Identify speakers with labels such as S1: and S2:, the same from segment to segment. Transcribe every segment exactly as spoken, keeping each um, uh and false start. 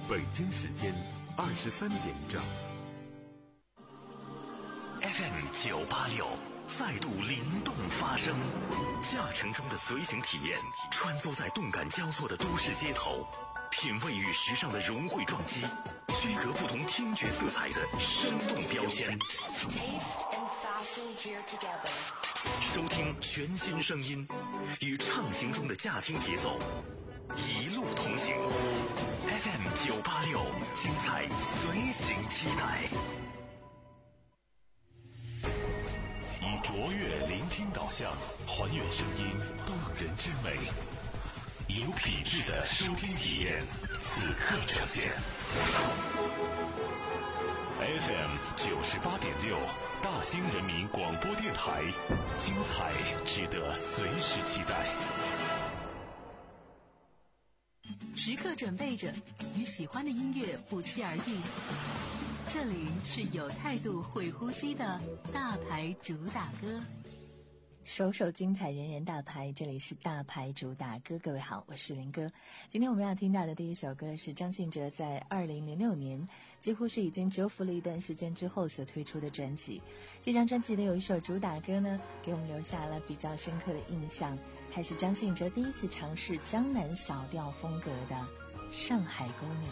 S1: 北京时间二十三点整。
S2: F M 九八六再度灵动发声，驾乘中的随行体验，穿梭在动感交错的都市街头，品味与时尚的融汇撞击，区隔不同听觉色彩的生动标签。收听全新声音，与畅行中的驾听节奏，一路同行。F M 九八六，精彩随行期待。以卓越聆听导向，还原声音动人之美，以有品质的收听体验，此刻呈现。F M 九十八点六，大兴人民广播电台，精彩值得随时期待。
S3: 时刻准备着，与喜欢的音乐不期而遇。这里是有态度会呼吸的大牌主打歌，
S4: 首首精彩，人人大牌。这里是大牌主打歌，各位好，我是林哥。今天我们要听到的第一首歌是张信哲在二零零六年，几乎是已经蛰伏了一段时间之后所推出的专辑。这张专辑的有一首主打歌呢，给我们留下了比较深刻的印象，它是张信哲第一次尝试江南小调风格的《上海姑娘》。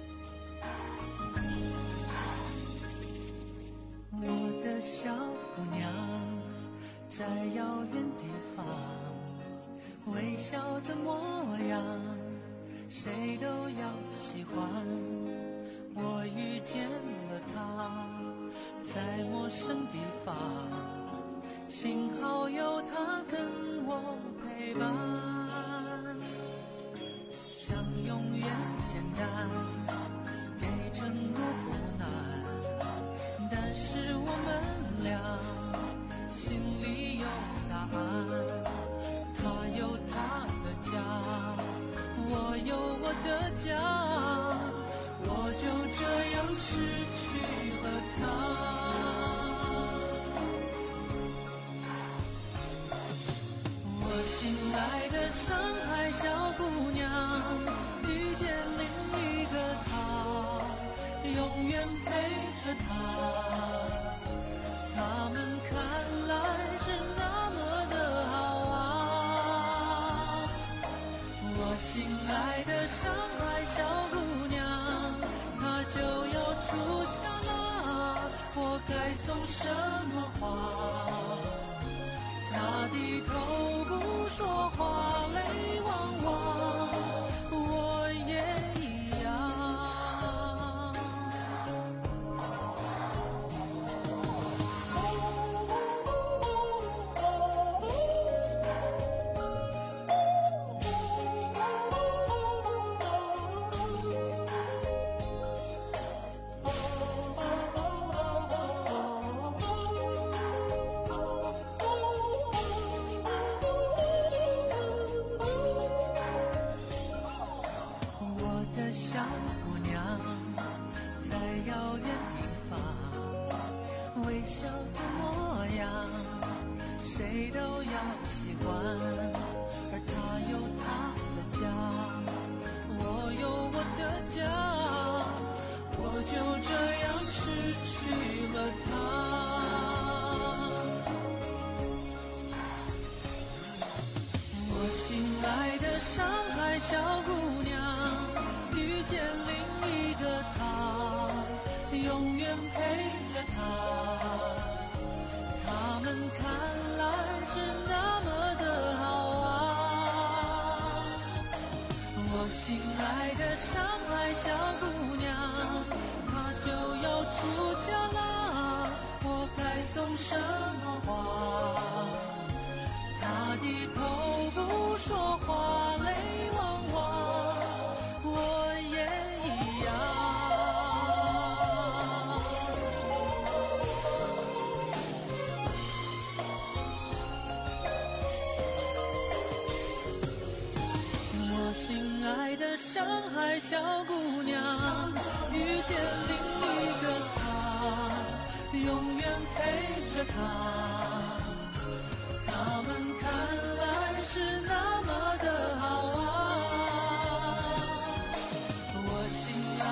S5: 我的小姑娘在遥远地方，微笑的模样谁都要喜欢。我遇见了她，在陌生地方，幸好有她跟我陪伴。想永远简单，给承诺不难，但是我们俩心里有答案。他有他的家，我有我的家，我就这样失去了他。我心爱的上海小姑娘，遇见另一个他，永远陪着他。他们看来是那么的好啊，我心爱的上海小姑娘，她就要出嫁了，我该送什么花？她低头不说话，泪汪汪，我也一样。谁都要喜欢，而他有他的家，我有我的家，我就这样失去了他。我心爱的上海小姑娘，遇见另一个他，永远陪着他。他们看来是那么的好啊，我心爱的上海小姑娘，她就要出嫁啦，我该送什么花？她低头不说话，泪汪汪，我也一样。心爱的上海小姑娘，遇见另一个他，永远陪着他。他们看来是那么的好啊，我心爱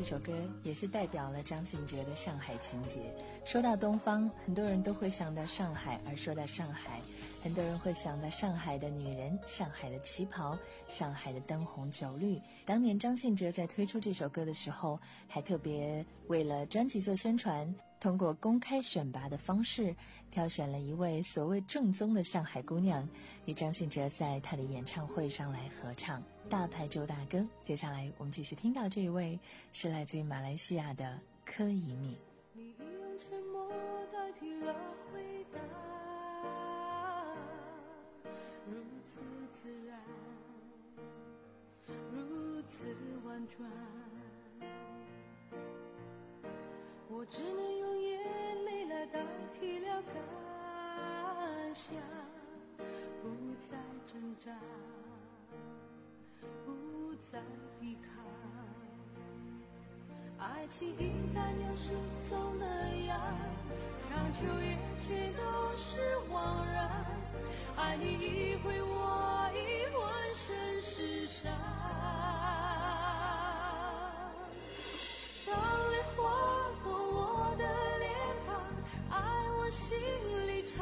S4: 首歌也是代表了张信哲的上海情节。说到东方，很多人都会想到上海，而说到上海，很多人会想到上海的女人，上海的旗袍，上海的灯红酒绿。当年张信哲在推出这首歌的时候，还特别为了专辑做宣传，通过公开选拔的方式挑选了一位所谓正宗的上海姑娘，与张信哲在他的演唱会上来合唱大牌周大哥。接下来我们继续听到这一位是来自于马来西亚的柯以敏。
S5: 你用沉默代替了回答，如此自然，如此婉转，我只能用眼泪来代替了感想，不再挣扎，不再抵抗，爱情应该要是走那样，强求也全都是枉然，爱你一回我一浑身是伤，当泪划过我的脸庞，爱往心里藏，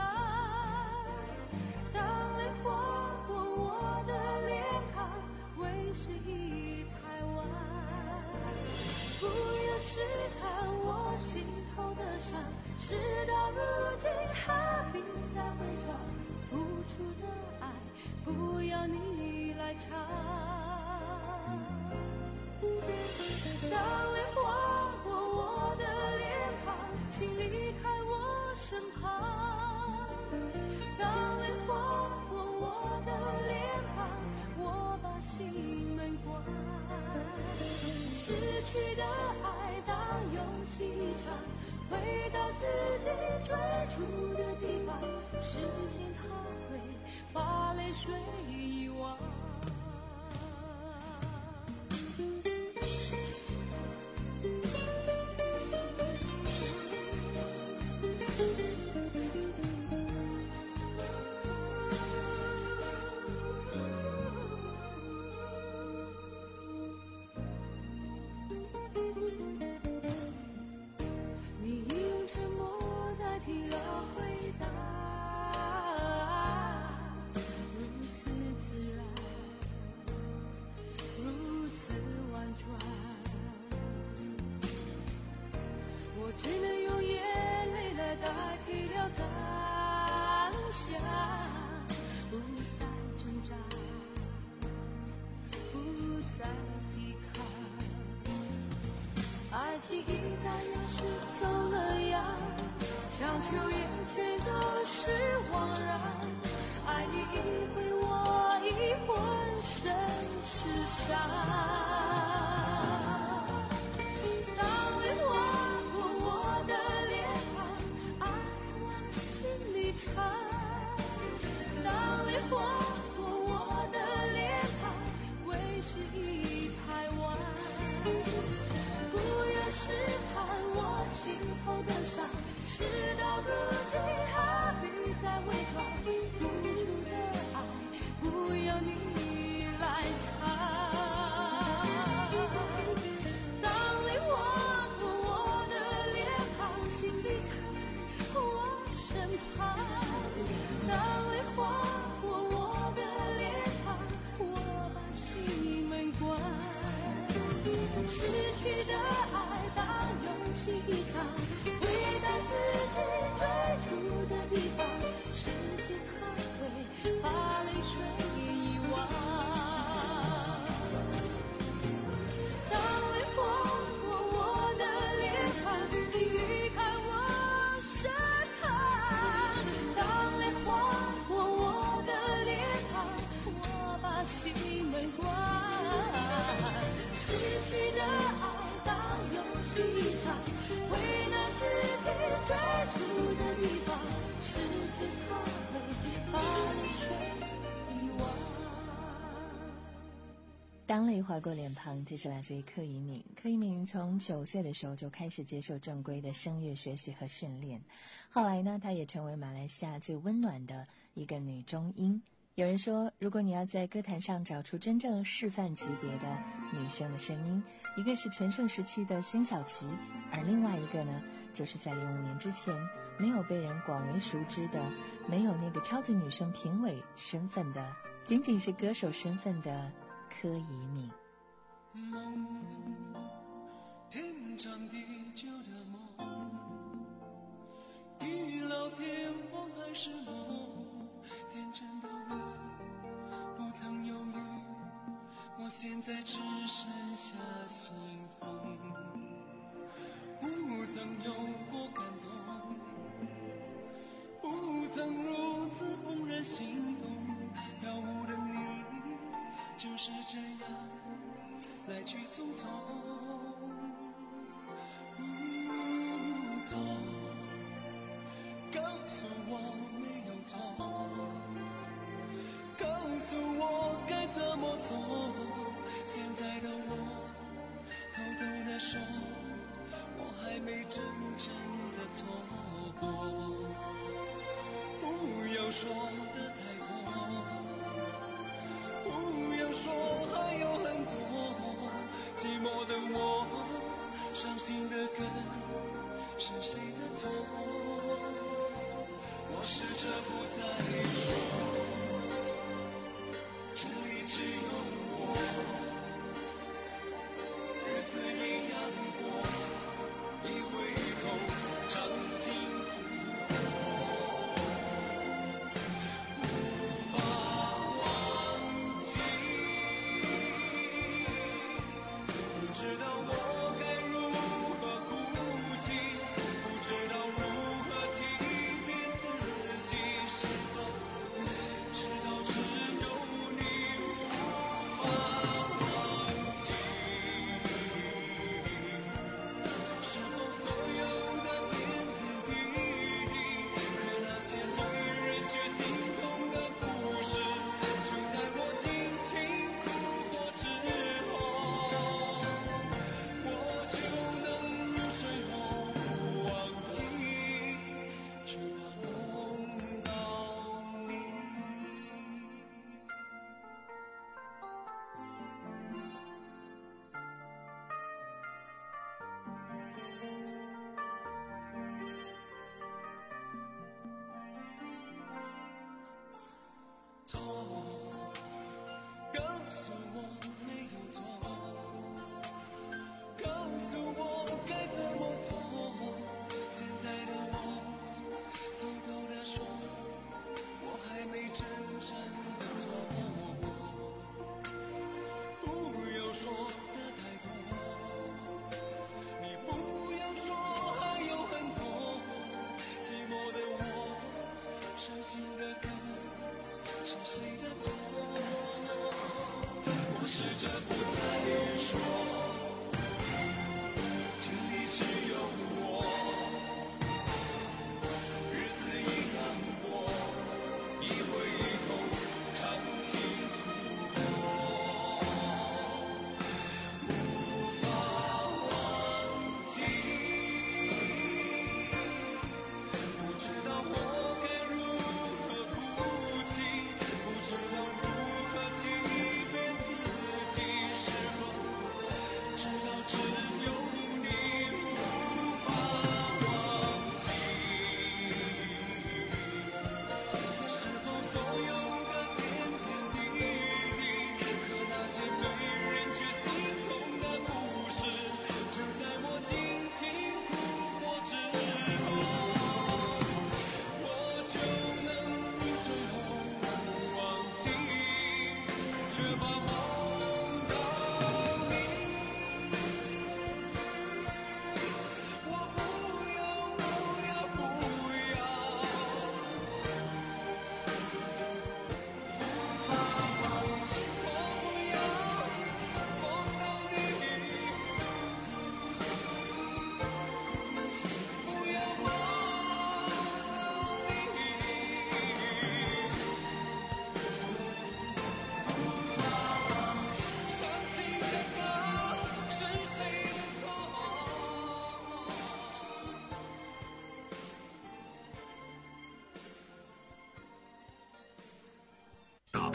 S5: 当泪划过我的脸庞，为谁已太晚，不要试探我心头的伤，事到如今何必再伪装，付出的爱不要你来尝，当泪划过我的脸庞，请离开我身旁，当泪划过我的脸庞，我把心门关，失去的爱当游戏一场，回到自己最初的地方，时间它会把泪水遗忘。只能用眼泪来代替了当下，不再挣扎，不再抵抗，爱情应该要是走了样，强求也全都是枉然，爱你一回我一浑身是伤，当泪划过我的脸庞，为时已太晚，不要试探我心头的伤，事到如今何必再伪装，付出的爱不要你来尝，当泪划过我的脸庞，请离开我身旁，当泪划过我的脸庞，我把心门关，失去的爱当游戏一场，回到自己最初的地方，时间它会把泪水遗忘，当泪划过我的脸庞，请离开我身旁，当泪划过我的脸庞，我把心门关，失去的爱当游戏一场，回到自己最初的地方，时间它会把泪水遗忘。
S4: 当泪划过脸庞，这是来自于柯以敏。柯以敏从九岁的时候就开始接受正规的声乐学习和训练，后来呢，她也成为马来西亚最温暖的一个女中音。 有人说，如果你要在歌坛上找出真正示范级别的女生的声音，一个是全盛时期的辛晓琪，而另外一个呢，就是在零五年之前没有被人广为熟知的，没有那个超级女声评委身份的，仅仅是歌手身份的柯以敏。
S5: 梦，天长地久的梦，地老天荒还是梦，天真的我不曾犹豫，我现在只剩下心痛，不曾有过感动，不曾如此怦然心动，飘忽的你就是这样来去匆匆，无错，告诉我没有错，告诉我该怎么做。现在的我偷偷地说，我还没真正的错过。不要说的太多，不要说还有很多。寂寞的我，伤心的歌是谁的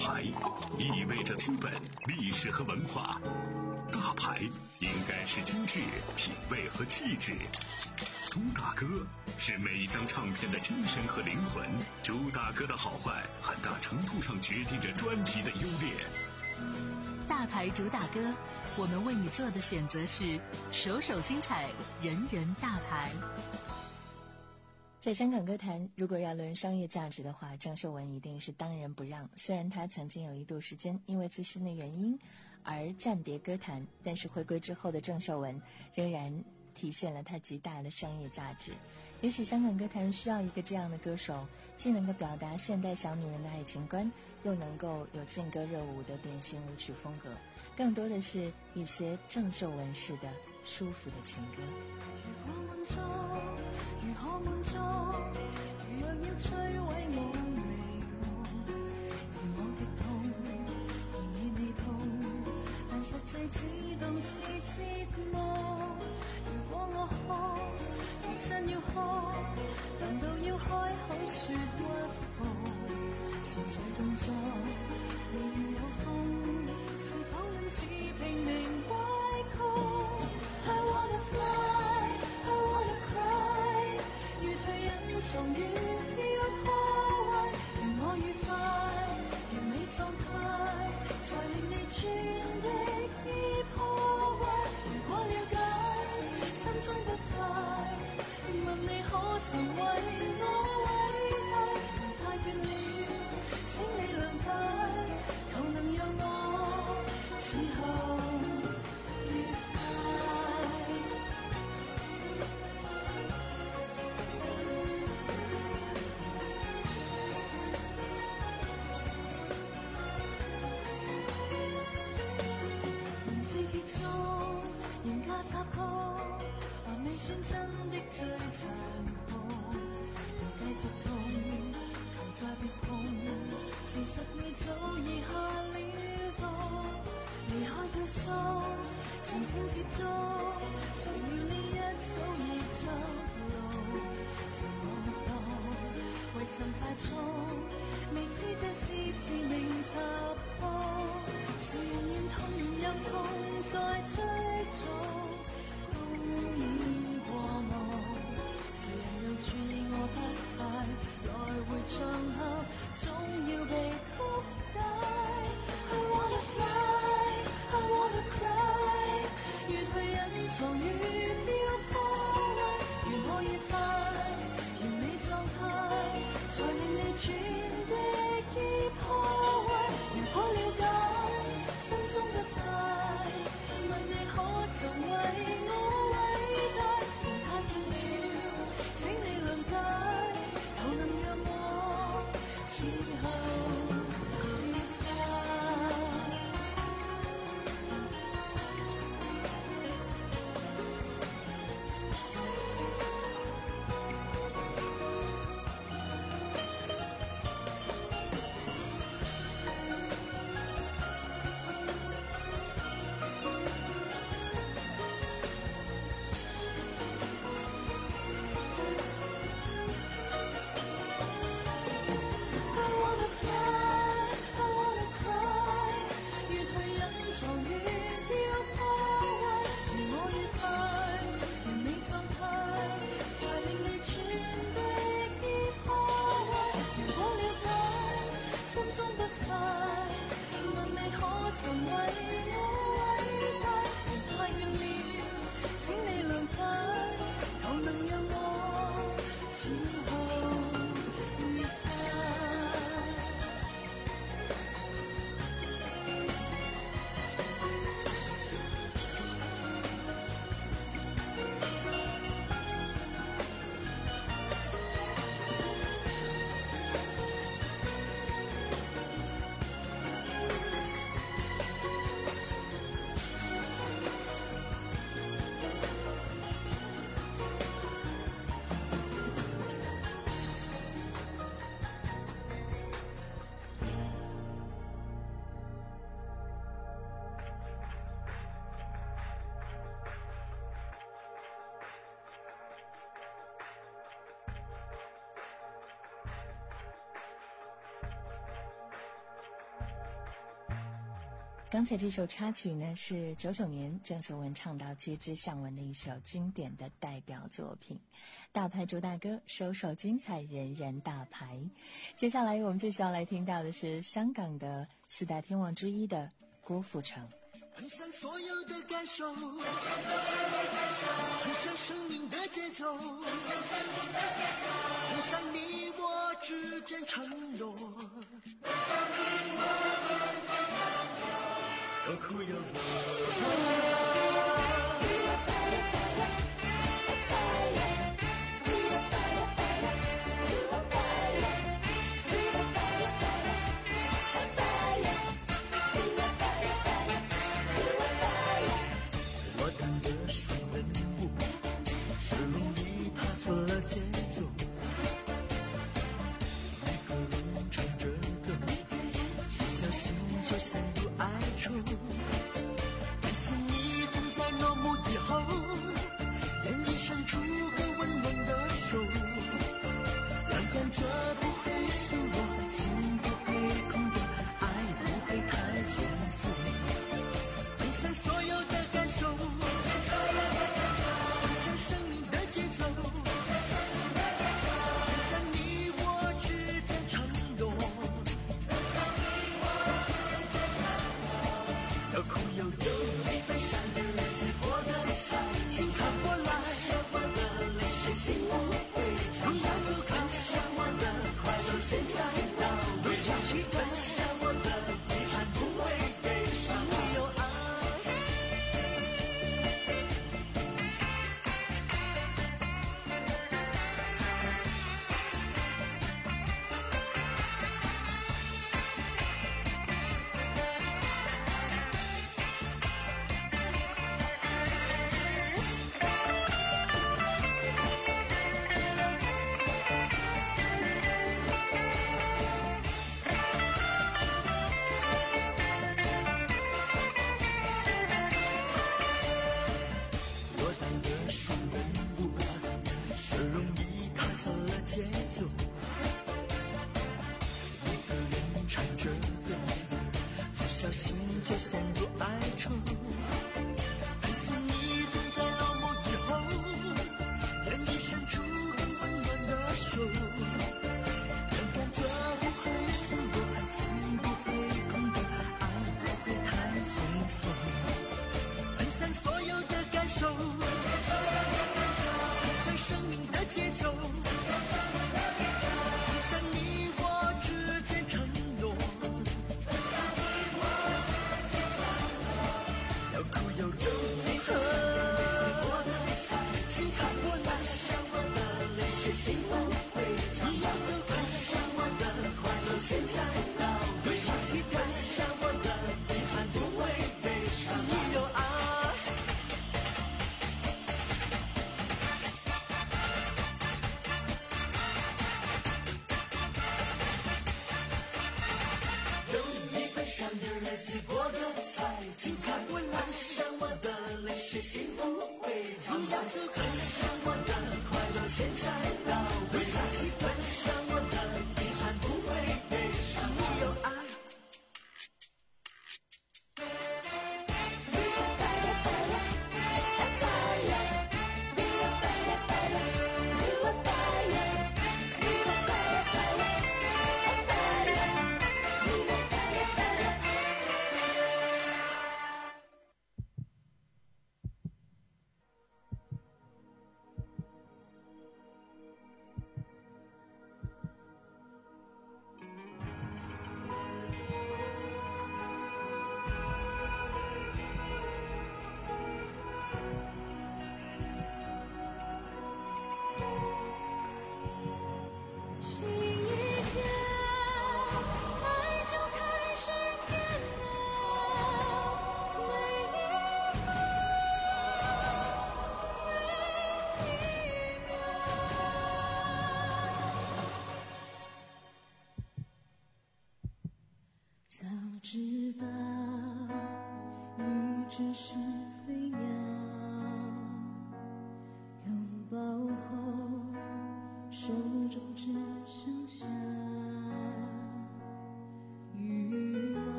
S2: 牌意味着资本、历史和文化，大牌应该是精致、品味和气质。朱大哥是每一张唱片的精神和灵魂，朱大哥的好坏很大程度上决定着专辑的优劣。
S3: 大牌主打歌，我们为你做的选择是首首精彩，人人大牌。
S4: 在香港歌坛，如果要论商业价值的话，郑秀文一定是当仁不让。虽然她曾经有一度时间因为自身的原因而暂别歌坛，但是回归之后的郑秀文仍然体现了她极大的商业价值。也许香港歌坛需要一个这样的歌手，既能够表达现代小女人的爱情观，又能够有劲歌热舞的典型舞曲风格，更多的是一些郑秀文式的舒服的情歌。
S5: 如何滿足？如若要摧毀我未和，而我極痛，而你未痛，但實際只當是折磨。如果我哭，如真要哭，難道要開口說屈服？純粹動作，你如有風，是否因此拼命歪曲 ？I wanna fly, I wanna cry。越去隱藏越要破壞，如我愉快，完美狀態，才令你轉的已破壞。如果了解，心中不快，問你可曾為我偉大？如太倦了，請你諒解，求能讓我此後愉快。插曲還未算真的最殘酷，要繼續痛，求再別碰，事實你早已下了毒，離開退縮，靜靜接觸，誰料你一早已走路，情網絡為甚快速，未知這是致命插曲，誰人願痛又痛再追逐。已過目，誰人又注意我不快？來回場合總要被曲解。I wanna fly, I wanna cry。越去隱藏越要破壞，如我愉快，完美狀態，才令你轉的已破壞。如果了解，心中不快，問你可曾為我？
S4: 刚才这首插曲呢，是九九年郑秀文唱到《街知巷闻》的一首经典的代表作品。大牌主打歌，首首精彩，人人大牌。接下来我们继续要来听到的是香港的四大天王之一的郭富城。
S6: 分享所有的感受，分享生命的节奏，分享你我之间承诺，有苦有乐。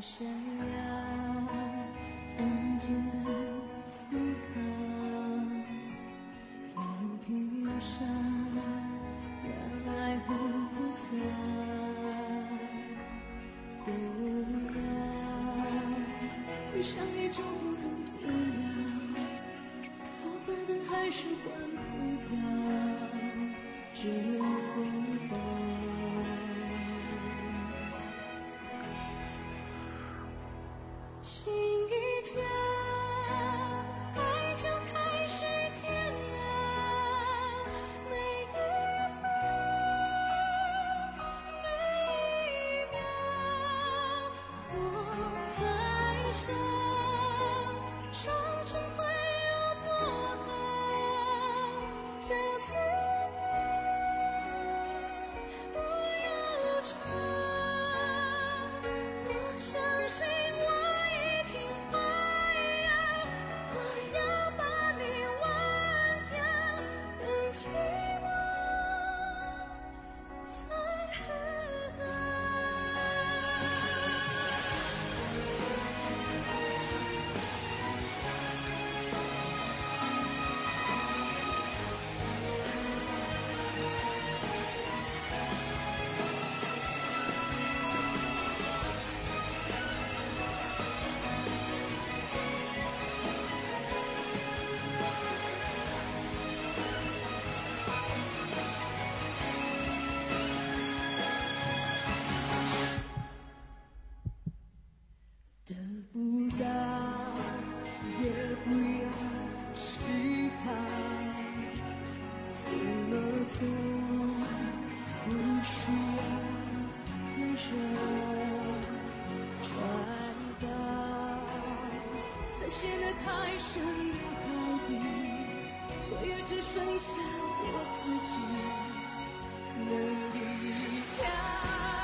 S7: 闪亮，认真的思考，天平上让爱很复杂，多样，遇上你祝福很突然，我关灯还是关不掉这风暴。心一跳，爱就开始煎熬，每一分每一秒，我在想，伤成会有多好，就思念不悠长，我相信我得不到，也不要期待，怎么做不需要认真传达，在陷得太深的海底，我也只剩下我自己能离开。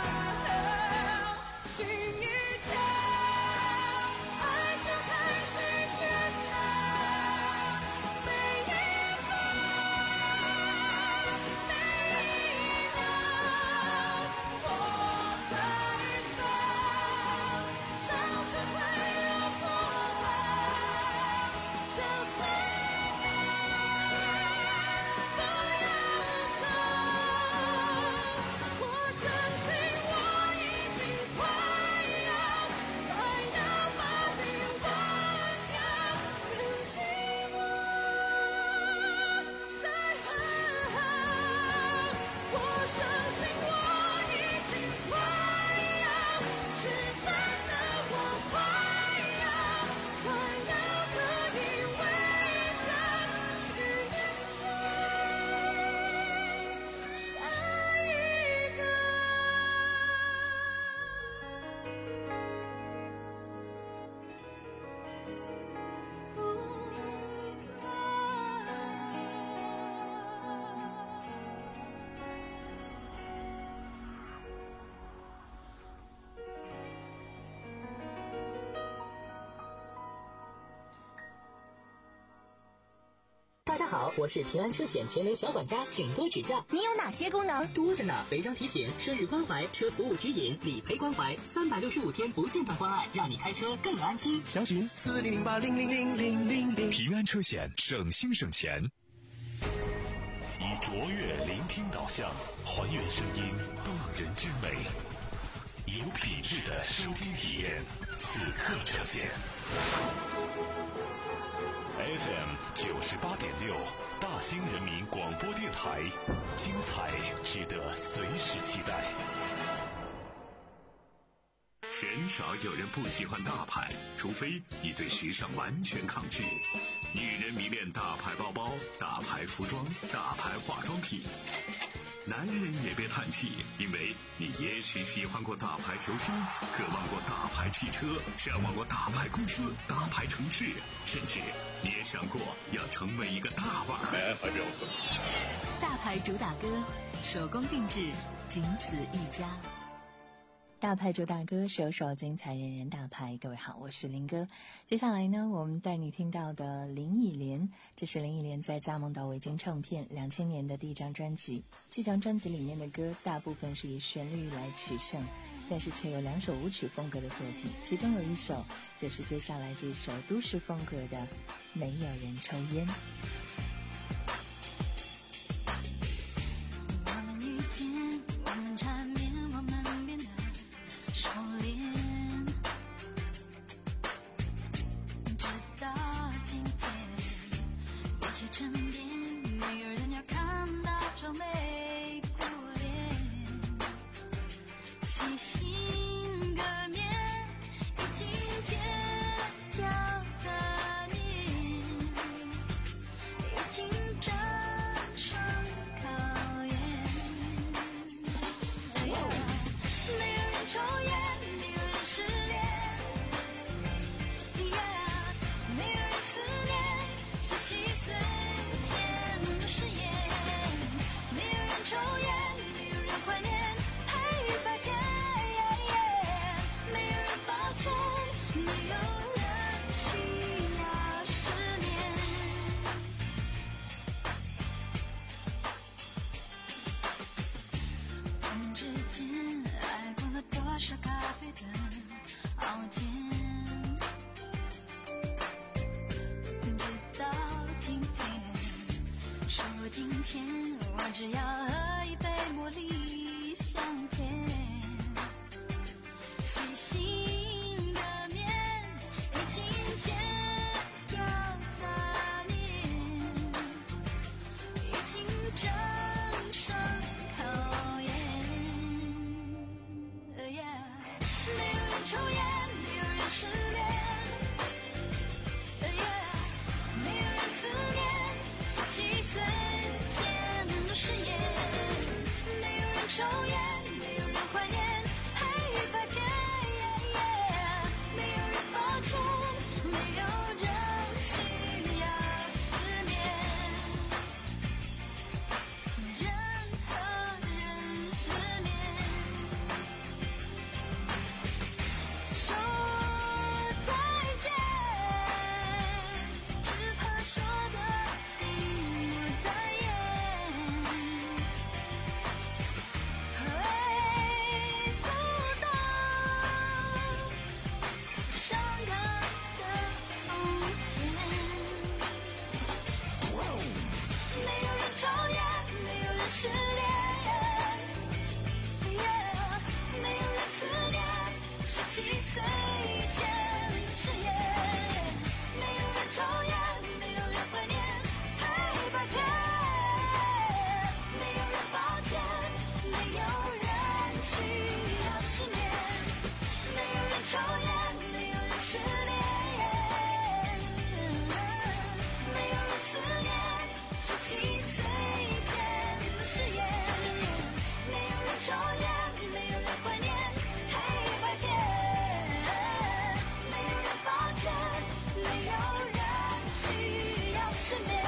S8: 大家好，我是平安车险全能小管家，请多指教。
S9: 你有哪些功能？
S8: 多着呢，违章提醒、生日关怀、车服务指引、理赔关怀，三百六十五天不间断关爱，让你开车更安心。
S6: 详询四零零八零零零零零零。
S1: 平安车险，省心省钱。
S2: 以卓越聆听导向，还原声音动人之美，有品质的收听体验，此刻呈现。F M 九十八点六，大兴人民广播电台，精彩值得随时期待。
S1: 鲜少有人不喜欢大牌，除非你对时尚完全抗拒。女人迷恋大牌包包、大牌服装、大牌化妆品。男人也别叹气，因为你也许喜欢过大牌球星，渴望过大牌汽车，向往过大牌公司、大牌城市，甚至你也想过要成为一个大腕。
S3: 大牌主打歌，手工定制，仅此一家。
S4: 大牌主打歌，首首精彩，人人大牌。各位好，我是林哥。接下来呢，我们带你听到的林忆莲，这是林忆莲在加盟到维京唱片两千年的第一张专辑。这张专辑里面的歌大部分是以旋律来取胜， 但是却有两首舞曲风格的作品，其中有一首就是接下来这首都市风格的《没有人抽烟》。
S7: 我们遇见，我们缠绵，我们变得熟练，直到今天，一起沉淀，没有人要看到皱眉苦脸，细心革面，已经天条杂念，已经战胜考验。哎呀，没有人抽烟，没有人失恋。Yeah， 没有人思念，十七岁前的誓言。没有人抽烟，没有人怀念黑白片。没有人抱歉，没有人需要失眠。我们之间爱过了多少咖啡的傲贱，直到今天，手握金钱，我只要喝一杯茉莉香甜。细心的面，已经剪掉杂念，已经战胜考验。呃呀，没有人抽烟，没有人失恋。呃呀，没有人思念，十七岁前的誓言。没有人抽烟，没有人怀念黑白片。没有人抱歉，没有人需要失眠。人和人失眠，说再见，只怕说的心不在焉。回不到伤感的从前。没有人抽烟，没有人失恋。没有人思念，十七岁前的誓言。没有人抽烟，没有人怀念黑白片。没有人抱歉，没有人需要失眠。没有人抽烟，没有人失恋。没有人思念，十七岁前的誓言。没有人抽烟，没有人怀念黑白片。没有人抱歉，没有人需要失眠。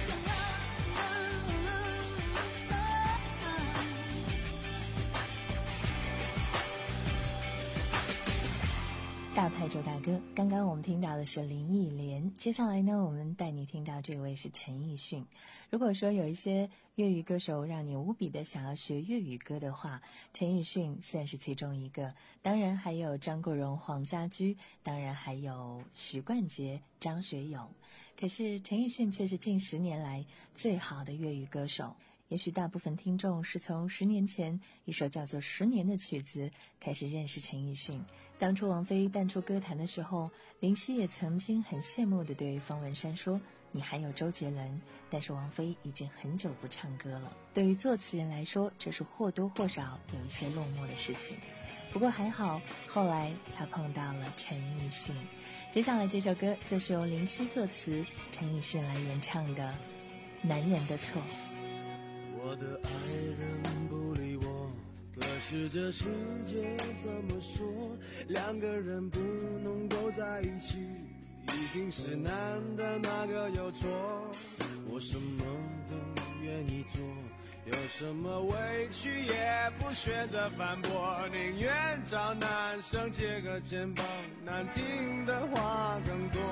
S4: 大牌周大哥，刚刚我们听到的是林忆莲，接下来呢，我们带你听到这位是陈奕迅。如果说有一些粤语歌手让你无比的想要学粤语歌的话，陈奕迅算是其中一个，当然还有张国荣、黄家驹，当然还有许冠杰、张学友。可是陈奕迅却是近十年来最好的粤语歌手。也许大部分听众是从十年前一首叫做《十年》的曲子开始认识陈奕迅。当初王菲淡出歌坛的时候，林夕也曾经很羡慕地对方文山说，你还有周杰伦，但是王菲已经很久不唱歌了。对于作词人来说，这是或多或少有一些落寞的事情。不过还好，后来他碰到了陈奕迅。接下来这首歌就是由林夕作词，陈奕迅来演唱的《男人的错》。
S6: 我的爱人不理我，可是这世界怎么说，两个人不能够在一起，一定是男的那个有错。我什么都愿意做，有什么委屈也不选择反驳，宁愿找男生借个肩膀，难听的话更多。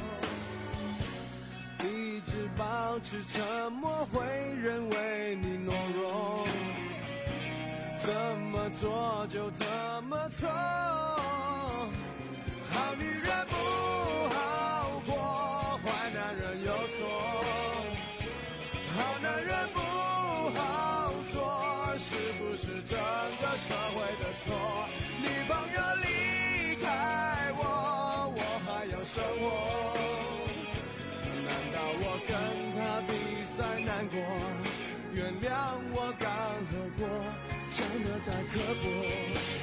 S6: 一直保持沉默，会认为你懦弱，怎么么做就怎么错。好女人不好过，坏男人有错。好男人不好做，是不是整个社会的错？女朋友离开我，我还要生活。难道我跟他比赛难过？原谅我刚喝过，讲得太刻薄。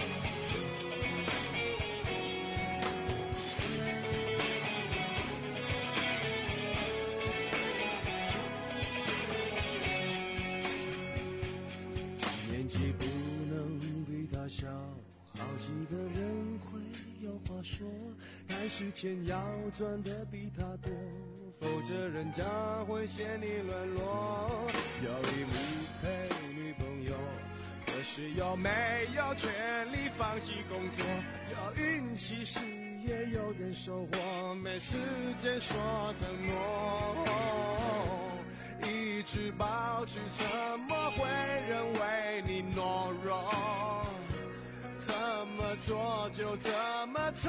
S6: 年纪不能比他小，好几个人会有话说，但是钱要赚得比他多，否则人家会嫌你沦落。有义务陪女朋友，可是有没有权利放弃工作？有运气时也有点收获，没时间说承诺。一直保持沉默，会认为你懦弱。怎么做就怎么错。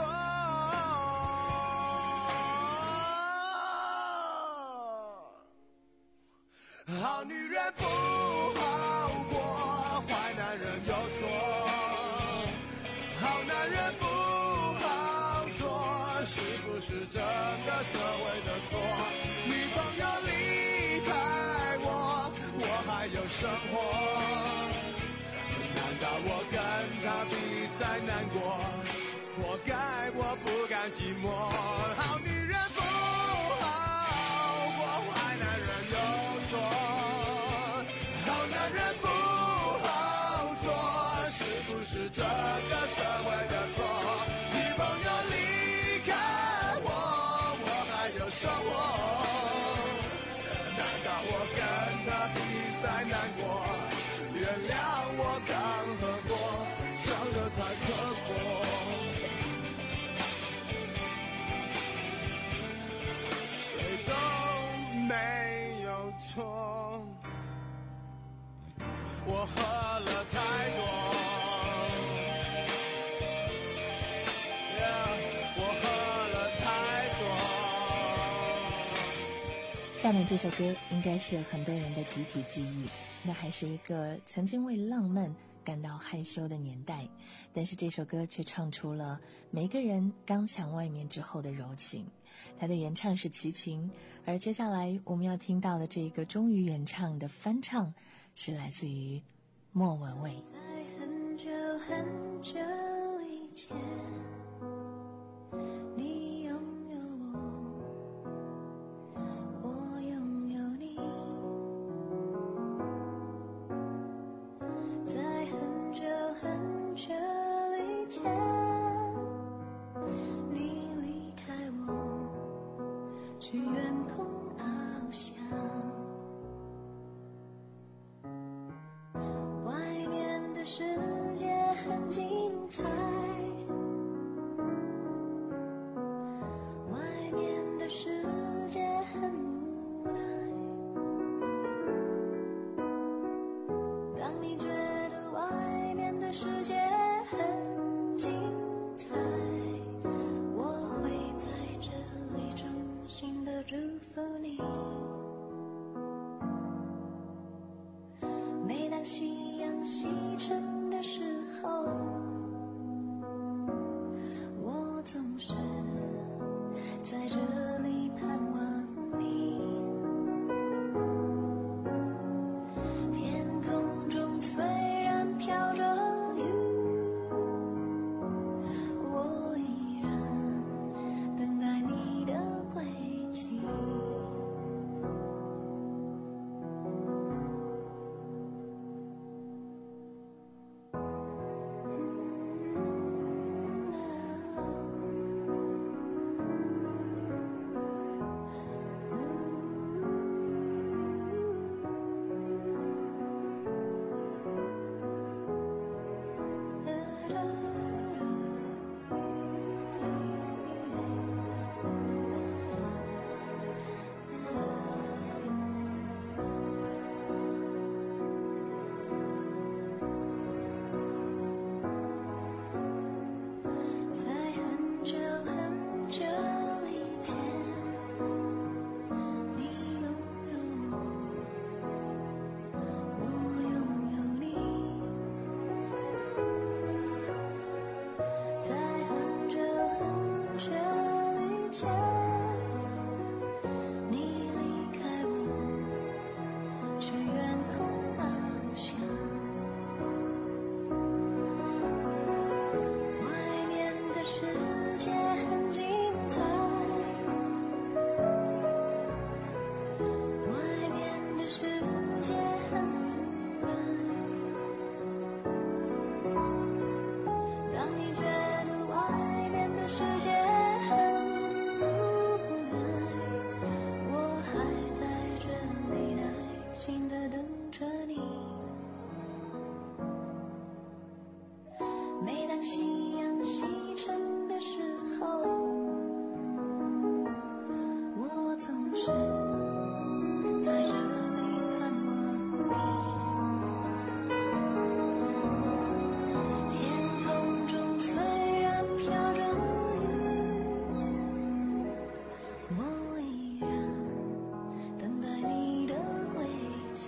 S6: 好女人不好过，坏男人有错。好男人不好做，是不是整个社会的错？女朋友离开我，我还有生活。难道我跟他比赛难过？活该我不甘寂寞。好女人不好过，坏男人有错。好男人不好做，是不是整个社会的错？女朋友离开我，我还有生活。难道我跟他比赛难过？原谅我刚喝过，讲得太刻薄。谁都没有错，我喝了太多。Yeah, 我喝了太多。
S4: 下面这首歌应该是很多人的集体记忆。那还是一个曾经为浪漫感到害羞的年代，但是这首歌却唱出了每个人刚墙外面之后的柔情。它的原唱是齐秦，而接下来我们要听到的这个忠于原唱的翻唱是来自于莫文蔚。
S7: 在很久很久以前，你拥有我，我拥有你。在很久很久以前，你离开我，去远空翱翔。外面的世界很精彩，外面的世界很无奈。当你觉得外面的世界很精彩，我会在这里衷心的祝福你。每当夕阳西沉的时候，我总是在这里盼望你。天空中虽然飘着雨，我依然等待你的归期。 见，你离开我，去远空翱翔。外面的世界很精彩，外面的世界很无奈。当你觉得外面的世界很无奈，我还在这里耐心地等着你。每当夕阳西沉的时候，我总是在这里盼望你。天空中虽然飘着雨，我依然等待你的归期，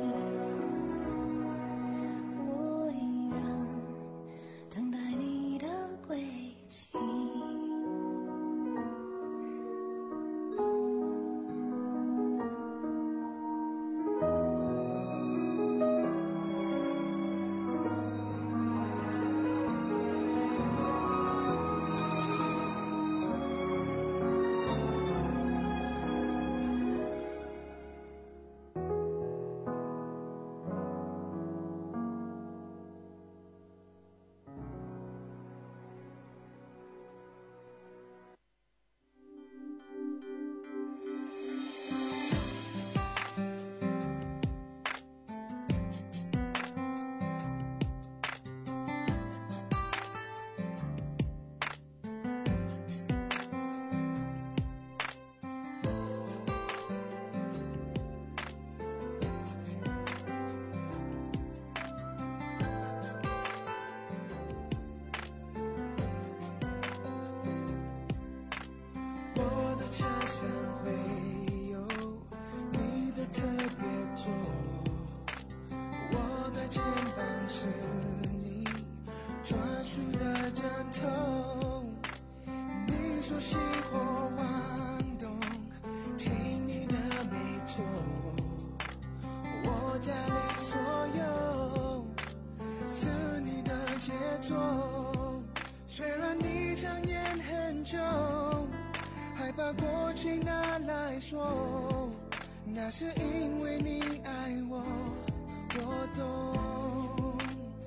S7: 我依然等待你的归期。
S6: 我的车上会有你的特别座，我的肩膀是你专属的枕头。你说熄火忘动，听你的没错，我家里所有是你的杰作。虽然你常年很久，还把过去拿来说，那是因为你爱我，我懂。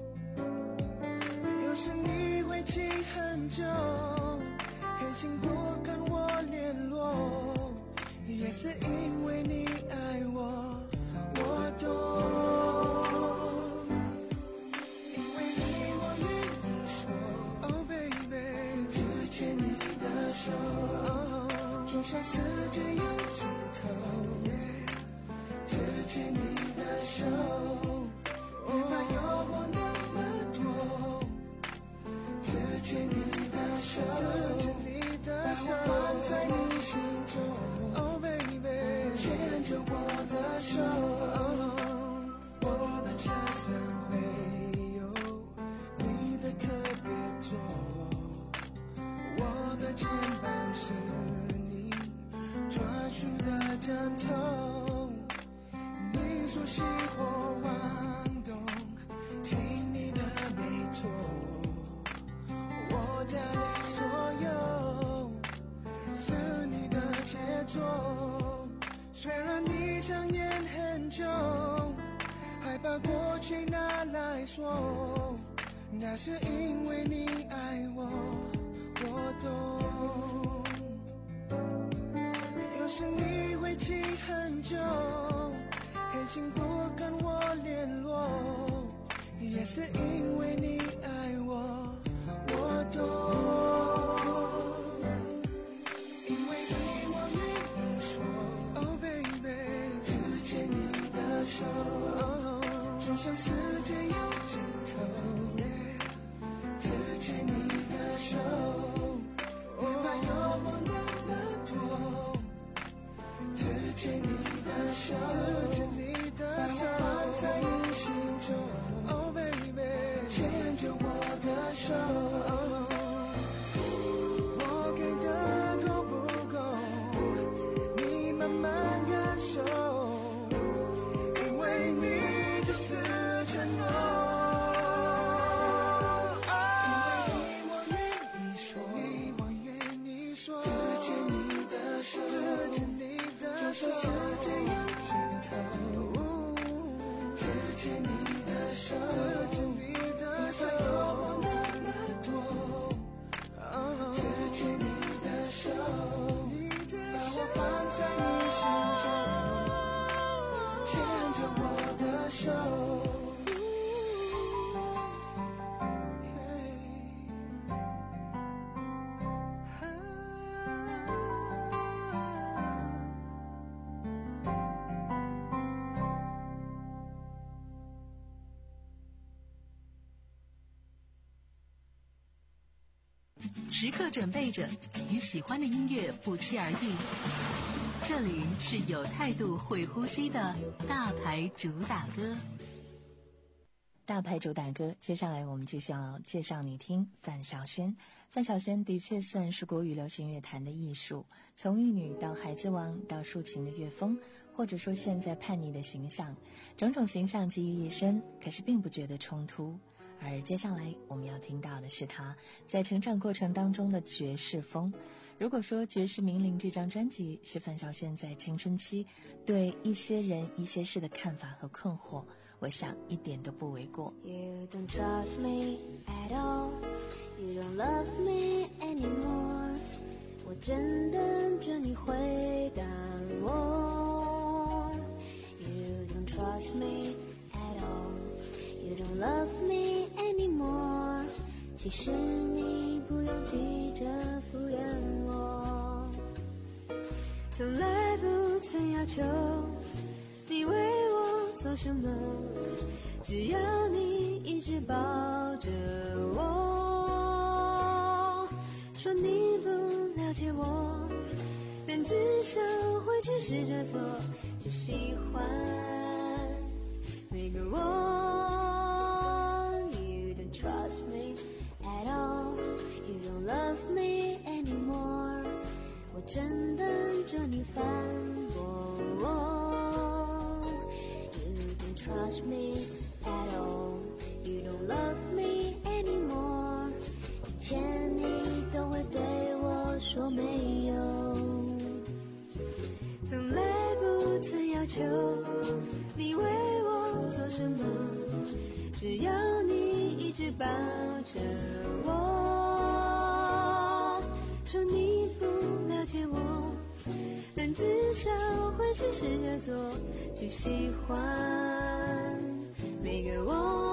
S6: 有时你会气很久，狠心不跟我联络，也是因为你爱我，我懂。因为你我愿意说 Oh baby， 只牵你的手，就算世界有尽头， yeah， 只牵你的手，别怕诱惑那么多，只牵你的手，只牵你的手，把我放在你心中 ，Oh baby， 牵着我的手，我的车上会有你的特别座，我的肩膀是你专属的枕头。你说熄火忘动，听你的没错，我家里所有是你的杰作。虽然你常年很久，还把过去拿来说，那是因为你爱我，我懂。有时你会气很久，狠心不跟我联络，也是因为你爱我，我懂。因为你我愿意说 Oh baby， 只牵你的手，就算世界有尽头， yeah， 只牵你的手，别怕诱惑那么多，只牵你的手，只牵你的手，把我放在你心中 Oh baby， 牵着我的手，我给的够不手，世界有尽头，牵牵你的手，牵你的手，有那么多，牵牵你的手，把我放在你心中，牵着我的手。
S3: 时刻准备着，与喜欢的音乐不期而遇。这里是有态度、会呼吸的大牌主打歌。
S4: 大牌主打歌，接下来我们继续要介绍你听范晓萱。范晓萱的确算是国语流行乐坛的艺术，从玉女到孩子王到抒情的乐风，或者说现在叛逆的形象，种种形象集于一身，可是并不觉得冲突。而接下来我们要听到的是他在成长过程当中的爵士风。如果说《爵士名伶》这张专辑是范晓萱在青春期对一些人一些事的看法和困惑，我想一点都不为过。
S7: You don't trust me at all, you don't love me anymore, 我正等着你回答我。 You don't trust me at all, you don't love me anymore, 其实你不用急着敷衍我。从来不曾要求你为我做什么，只要你一直抱着我。说你不了解我，但至少会去试着做，去喜欢每个我。 You don't trust me at all, you don't love me anymore, 我正等着你反驳我。 You don't trust me at all, you don't love me anymore, 以前你都会对我说没有，从来不曾要求你为我做什么，只要你一直抱着我。说你不了解我，但至少会去试着做，去喜欢每个我。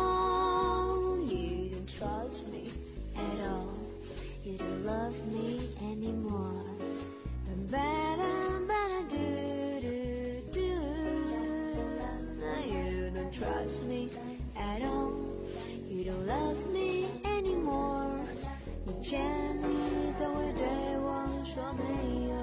S7: You don't trust me at all, you don't love me anymore, you don't trust me at all, you don't love me anymore, 以前你都会对我说没有。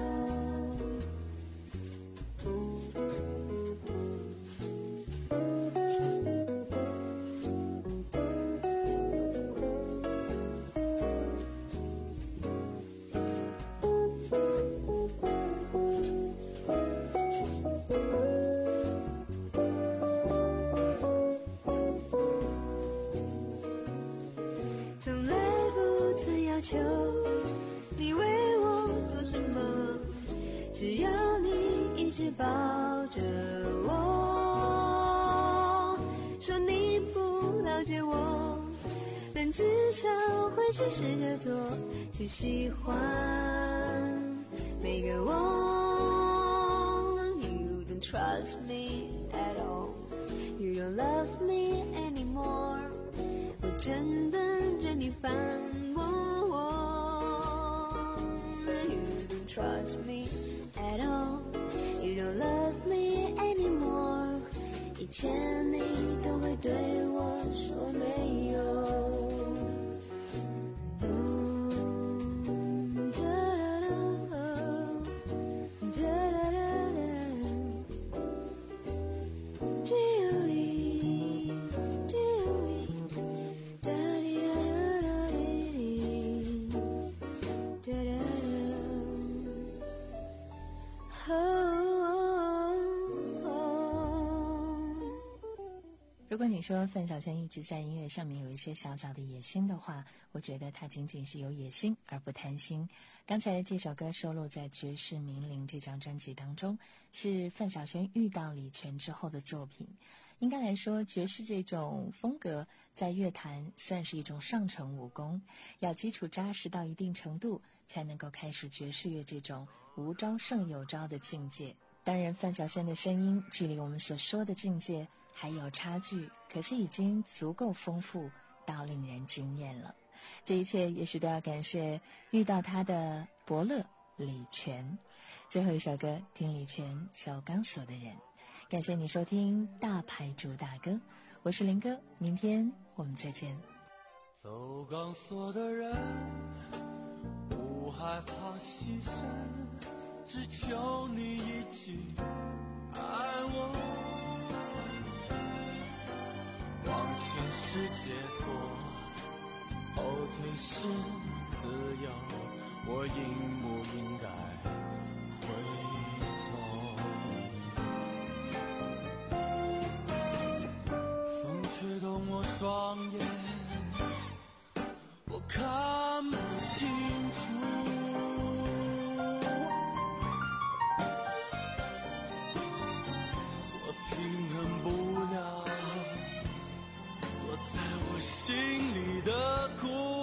S7: 从来不曾要求你为我做什么，只要你一直抱着我。说你不了解我，但至少会去试着做，去喜欢每个我。You don't trust me at all, you don't love me anymore, 我正等着你反驳我。 You don't trust me at all, you don't love me anymore, 以前你都会对我说没有。
S4: 如果你说范晓萱一直在音乐上面有一些小小的野心的话，我觉得她仅仅是有野心而不贪心。刚才这首歌收录在《绝世名伶》这张专辑当中，是范晓萱遇到李泉之后的作品。应该来说，爵士这种风格在乐坛算是一种上乘武功，要基础扎实到一定程度，才能够开始爵士乐这种无招胜有招的境界。当然，范晓萱的声音距离我们所说的境界还有差距，可是已经足够丰富到令人惊艳了。这一切也许都要感谢遇到他的伯乐李泉。最后一首歌，听李泉走钢索的人。感谢你收听大牌主打歌，我是林哥，明天我们再见。
S6: 走钢索的人不害怕牺牲，只求你一句爱我，往前是解脱，后退是自由，我应不应该回头？风吹动我双眼，我看不清楚，我平衡不了躲在我心里的苦。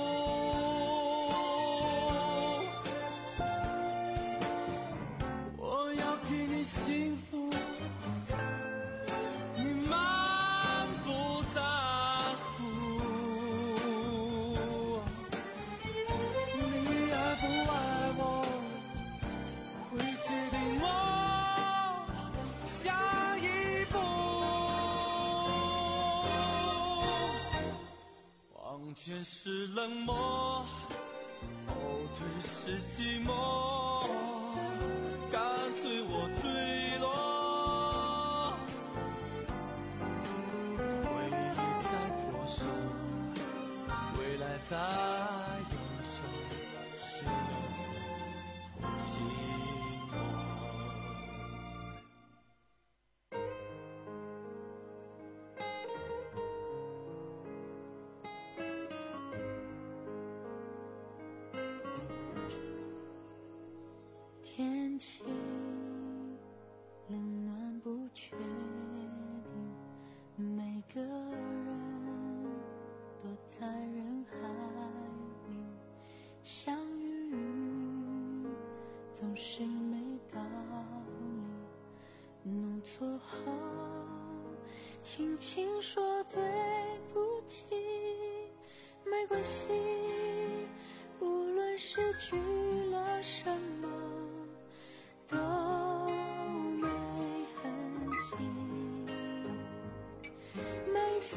S6: 我要给你幸福，你满不在乎，你爱不爱我会决定我下一步。往前是冷漠，后退是寂寞，干脆我坠落。回忆在左手，未来在右手，谁能同情我？
S7: 天气冷暖不确定，每个人都在人海里相遇，总是没道理，弄错后轻轻说对不起，没关系，无论失去了什么都没痕迹，每次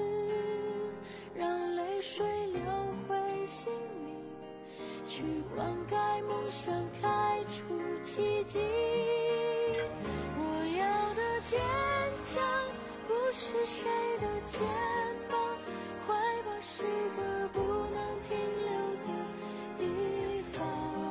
S7: 让泪水流回心里，去灌溉梦想开出奇迹。我要的坚强不是谁的肩膀，快把时刻不能停留的地方，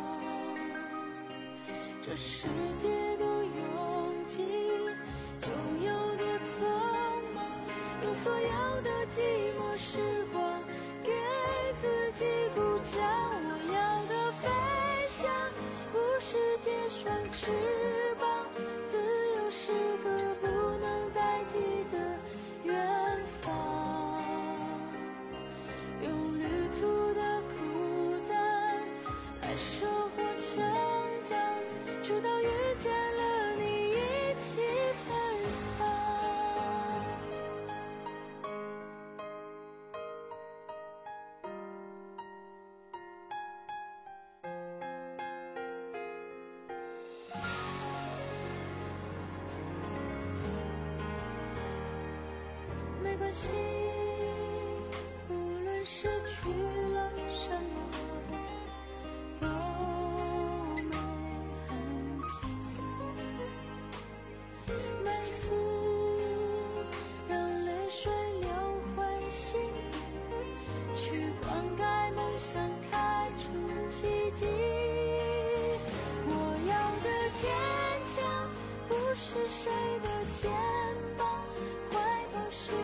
S7: 这世界多拥挤，就有点匆忙，用所有的寂寞时光给自己鼓掌。我要的飞翔不是结双翅膀，自由是个不能代替的远方，用旅途的孤单来收获成长，直到遇见了你一起分享。没关系，无论失去了什么都没痕迹，每次让泪水流回心里，去灌溉梦想开出奇迹。我要的坚强不是谁的肩膀，快把时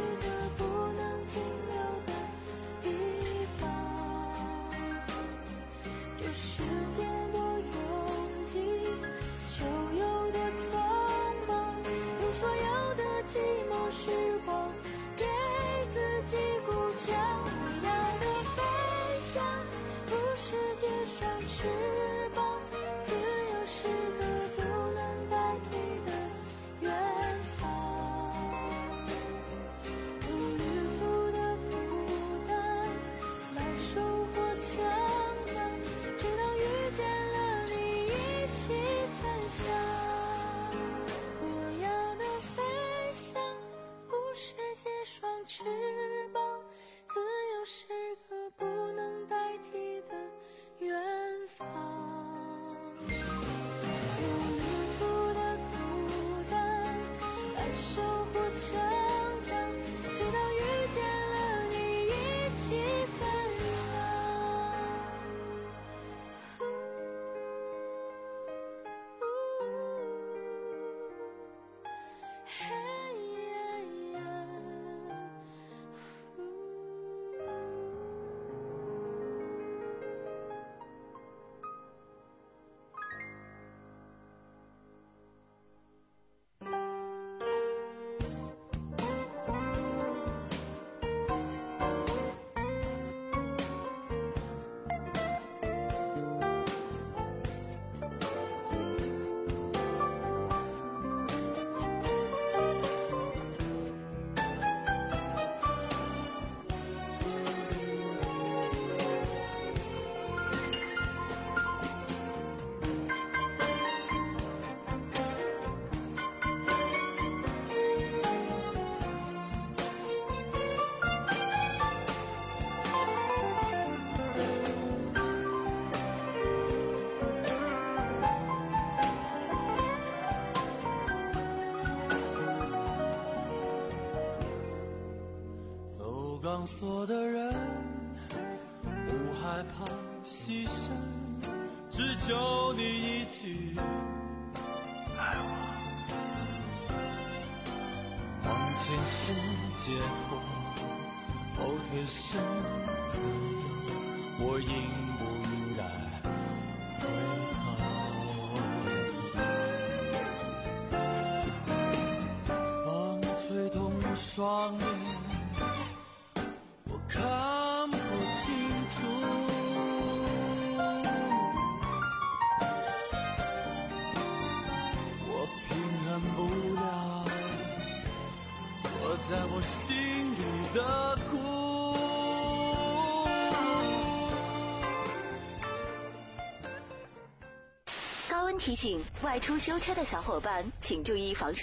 S5: 所的人，不害怕牺牲，只求你一句爱我。往前是解脱，后退是自由，我应不应该回头？风吹痛双眼，我看不清楚，我平衡不了我在我心里的苦。
S9: 高温提醒：外出修车的小伙伴请注意防暑。